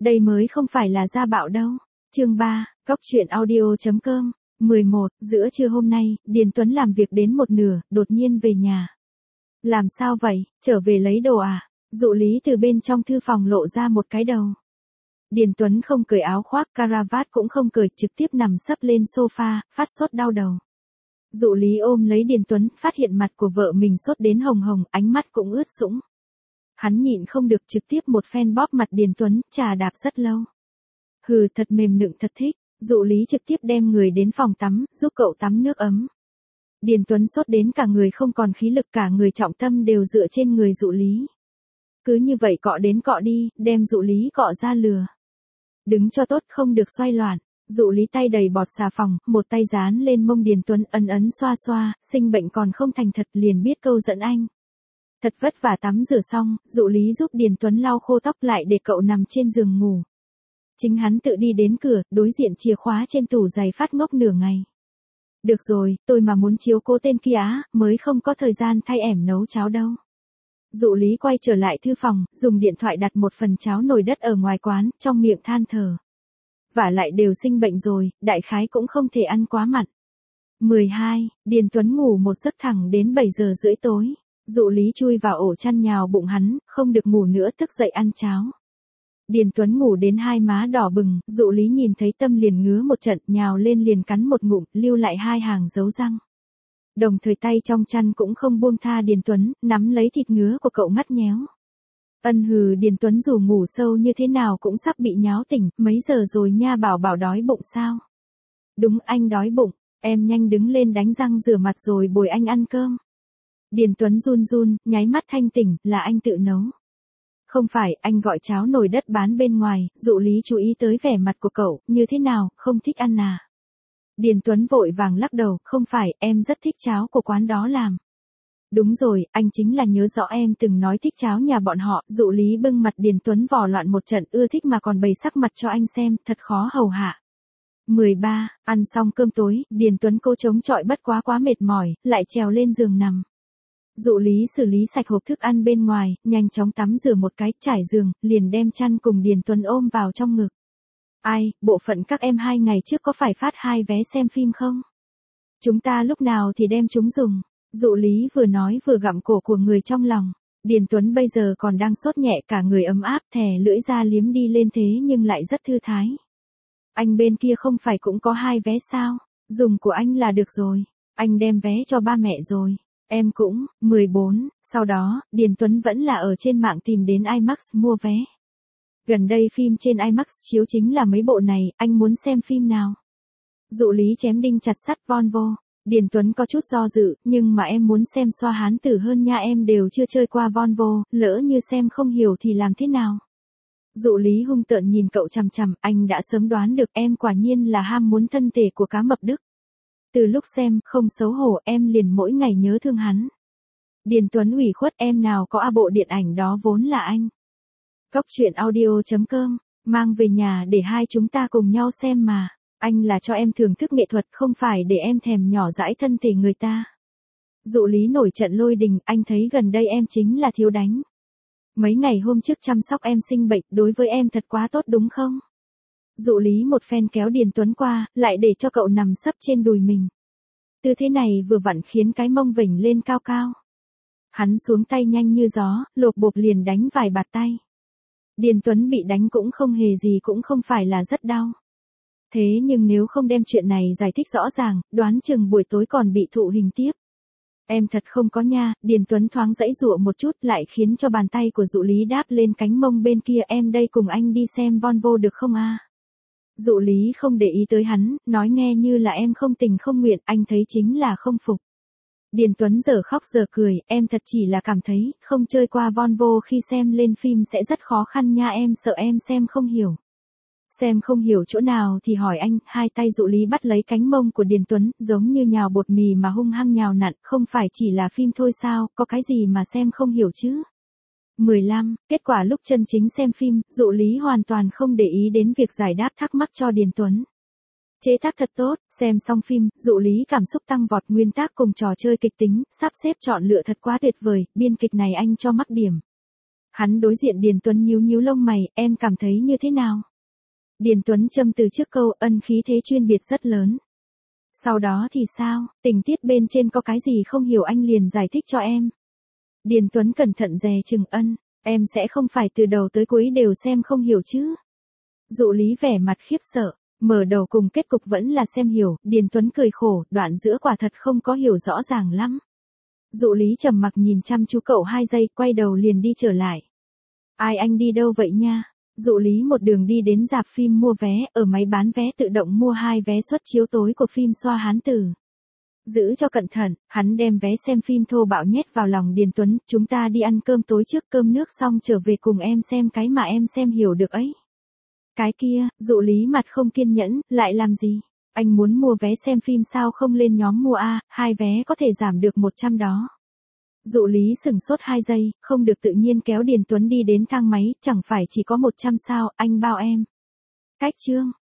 Đây mới không phải là gia bạo đâu. Chương 3, Cóc truyện audio.com. 11, giữa trưa hôm nay, Điền Tuấn làm việc đến một nửa, đột nhiên về nhà. Làm sao vậy, trở về lấy đồ à? Dụ Lý từ bên trong thư phòng lộ ra một cái đầu. Điền Tuấn không cởi áo khoác, caravat cũng không cởi, trực tiếp nằm sấp lên sofa, phát sốt đau đầu. Dụ Lý ôm lấy Điền Tuấn, phát hiện mặt của vợ mình sốt đến hồng hồng, ánh mắt cũng ướt sũng. Hắn nhịn không được trực tiếp một phen bóp mặt Điền Tuấn, chà đạp rất lâu. Hừ, thật mềm nựng, thật thích. Dụ Lý trực tiếp đem người đến phòng tắm, giúp cậu tắm nước ấm. Điền Tuấn sốt đến cả người không còn khí lực, cả người trọng tâm đều dựa trên người Dụ Lý. Cứ như vậy cọ đến cọ đi, đem Dụ Lý cọ ra lừa. Đứng cho tốt, không được xoay loạn. Dụ Lý tay đầy bọt xà phòng, một tay dán lên mông Điền Tuấn, ấn ấn xoa xoa, sinh bệnh còn không thành thật, liền biết câu dẫn anh. Thật vất vả tắm rửa xong, Dụ Lý giúp Điền Tuấn lau khô tóc lại để cậu nằm trên giường ngủ. Chính hắn tự đi đến cửa, đối diện chìa khóa trên tủ giày phát ngốc nửa ngày. Được rồi, tôi mà muốn chiếu cố tên kia á, mới không có thời gian thay ẻm nấu cháo đâu. Dụ Lý quay trở lại thư phòng, dùng điện thoại đặt một phần cháo nồi đất ở ngoài quán, trong miệng than thở. Vả lại đều sinh bệnh rồi, đại khái cũng không thể ăn quá mặn. 12, Điền Tuấn ngủ một giấc thẳng đến 7 giờ rưỡi tối. Dụ Lý chui vào ổ chăn nhào bụng hắn, không được ngủ nữa, thức dậy ăn cháo. Điền Tuấn ngủ đến hai má đỏ bừng, Dụ Lý nhìn thấy tâm liền ngứa một trận, nhào lên liền cắn một ngụm, lưu lại hai hàng dấu răng. Đồng thời tay trong chăn cũng không buông tha Điền Tuấn, nắm lấy thịt ngứa của cậu ngắt nhéo. Ân hừ, Điền Tuấn dù ngủ sâu như thế nào cũng sắp bị nháo tỉnh, mấy giờ rồi nha, bảo bảo đói bụng sao? Đúng, anh đói bụng, em nhanh đứng lên đánh răng rửa mặt rồi bồi anh ăn cơm. Điền Tuấn run run, nháy mắt thanh tỉnh, là anh tự nấu. Không phải, anh gọi cháo nồi đất bán bên ngoài. Dụ Lý chú ý tới vẻ mặt của cậu, như thế nào, không thích ăn à? Điền Tuấn vội vàng lắc đầu, không phải, em rất thích cháo của quán đó làm. Đúng rồi, anh chính là nhớ rõ em từng nói thích cháo nhà bọn họ. Dụ Lý bưng mặt Điền Tuấn vò loạn một trận, ưa thích mà còn bày sắc mặt cho anh xem, thật khó hầu hạ. 13, ăn xong cơm tối, Điền Tuấn cố chống chọi bất quá mệt mỏi, lại trèo lên giường nằm. Dụ Lý xử lý sạch hộp thức ăn bên ngoài, nhanh chóng tắm rửa một cái, trải giường, liền đem chăn cùng Điền Tuấn ôm vào trong ngực. Ai, bộ phận các em 2 ngày trước có phải phát 2 vé xem phim không? Chúng ta lúc nào thì đem chúng dùng. Dụ Lý vừa nói vừa gặm cổ của người trong lòng. Điền Tuấn bây giờ còn đang sốt nhẹ, cả người ấm áp, thè lưỡi ra liếm đi lên thế nhưng lại rất thư thái. Anh bên kia không phải cũng có 2 vé sao? Dùng của anh là được rồi. Anh đem vé cho ba mẹ rồi. Em cũng. 14, sau đó, Điền Tuấn vẫn là ở trên mạng tìm đến IMAX mua vé. Gần đây phim trên IMAX chiếu chính là mấy bộ này, anh muốn xem phim nào? Dụ Lý chém đinh chặt sắt, Volvo. Điền Tuấn có chút do dự, nhưng mà em muốn xem xoa hán tử hơn nha, em đều chưa chơi qua Volvo, lỡ như xem không hiểu thì làm thế nào? Dụ Lý hung tợn nhìn cậu chằm chằm, anh đã sớm đoán được em quả nhiên là ham muốn thân thể của cá mập Đức. Từ lúc xem, không xấu hổ, em liền mỗi ngày nhớ thương hắn. Điền Tuấn ủy khuất, em nào có bộ điện ảnh đó vốn là anh. Cóc truyện audio.com, mang về nhà để hai chúng ta cùng nhau xem mà. Anh là cho em thưởng thức nghệ thuật, không phải để em thèm nhỏ dãi thân thể người ta. Dụ Lý nổi trận lôi đình, anh thấy gần đây em chính là thiếu đánh. Mấy ngày hôm trước chăm sóc em sinh bệnh, đối với em thật quá tốt đúng không? Dụ Lý một phen kéo Điền Tuấn qua, lại để cho cậu nằm sấp trên đùi mình. Tư thế này vừa vặn khiến cái mông vểnh lên cao cao. Hắn xuống tay nhanh như gió, lộp bộp liền đánh vài bạt tay. Điền Tuấn bị đánh cũng không hề gì, cũng không phải là rất đau. Thế nhưng nếu không đem chuyện này giải thích rõ ràng, đoán chừng buổi tối còn bị thụ hình tiếp. Em thật không có nha. Điền Tuấn thoáng giãy giụa một chút, lại khiến cho bàn tay của Dụ Lý đáp lên cánh mông bên kia. Em đây cùng anh đi xem Volvo được không a? Dụ Lý không để ý tới hắn, nói nghe như là em không tình không nguyện, anh thấy chính là không phục. Điền Tuấn giờ khóc giờ cười, em thật chỉ là cảm thấy, không chơi qua Volvo khi xem lên phim sẽ rất khó khăn nha, em sợ em xem không hiểu. Xem không hiểu chỗ nào thì hỏi anh. Hai tay Dụ Lý bắt lấy cánh mông của Điền Tuấn, giống như nhào bột mì mà hung hăng nhào nặn, không phải chỉ là phim thôi sao, có cái gì mà xem không hiểu chứ? 15, kết quả lúc chân chính xem phim, Dụ Lý hoàn toàn không để ý đến việc giải đáp thắc mắc cho Điền Tuấn. Chế tác thật tốt, xem xong phim, Dụ Lý cảm xúc tăng vọt, nguyên tác cùng trò chơi kịch tính, sắp xếp chọn lựa thật quá tuyệt vời, biên kịch này anh cho mắc điểm. Hắn đối diện Điền Tuấn nhíu nhíu lông mày, em cảm thấy như thế nào? Điền Tuấn châm từ trước câu ân khí thế chuyên biệt rất lớn. Sau đó thì sao, tình tiết bên trên có cái gì không hiểu anh liền giải thích cho em. Điền Tuấn cẩn thận dè chừng Ân, em sẽ không phải từ đầu tới cuối đều xem không hiểu chứ. Dụ Lý vẻ mặt khiếp sợ, mở đầu cùng kết cục vẫn là xem hiểu, Điền Tuấn cười khổ, đoạn giữa quả thật không có hiểu rõ ràng lắm. Dụ Lý trầm mặc nhìn chăm chú cậu 2 giây, quay đầu liền đi trở lại. Ai anh đi đâu vậy nha? Dụ Lý một đường đi đến rạp phim mua vé, ở máy bán vé tự động mua 2 vé suất chiếu tối của phim Xoa Hán Tử. Giữ cho cẩn thận, hắn đem vé xem phim thô bạo nhét vào lòng Điền Tuấn, chúng ta đi ăn cơm tối trước, cơm nước xong trở về cùng em xem cái mà em xem hiểu được ấy. Cái kia, Dụ Lý mặt không kiên nhẫn, lại làm gì? Anh muốn mua vé xem phim sao không lên nhóm mua a, 2 vé có thể giảm được 100 đó. Dụ Lý sửng sốt 2 giây, không được tự nhiên kéo Điền Tuấn đi đến thang máy, chẳng phải chỉ có 100 sao, anh bao em. Cách chương.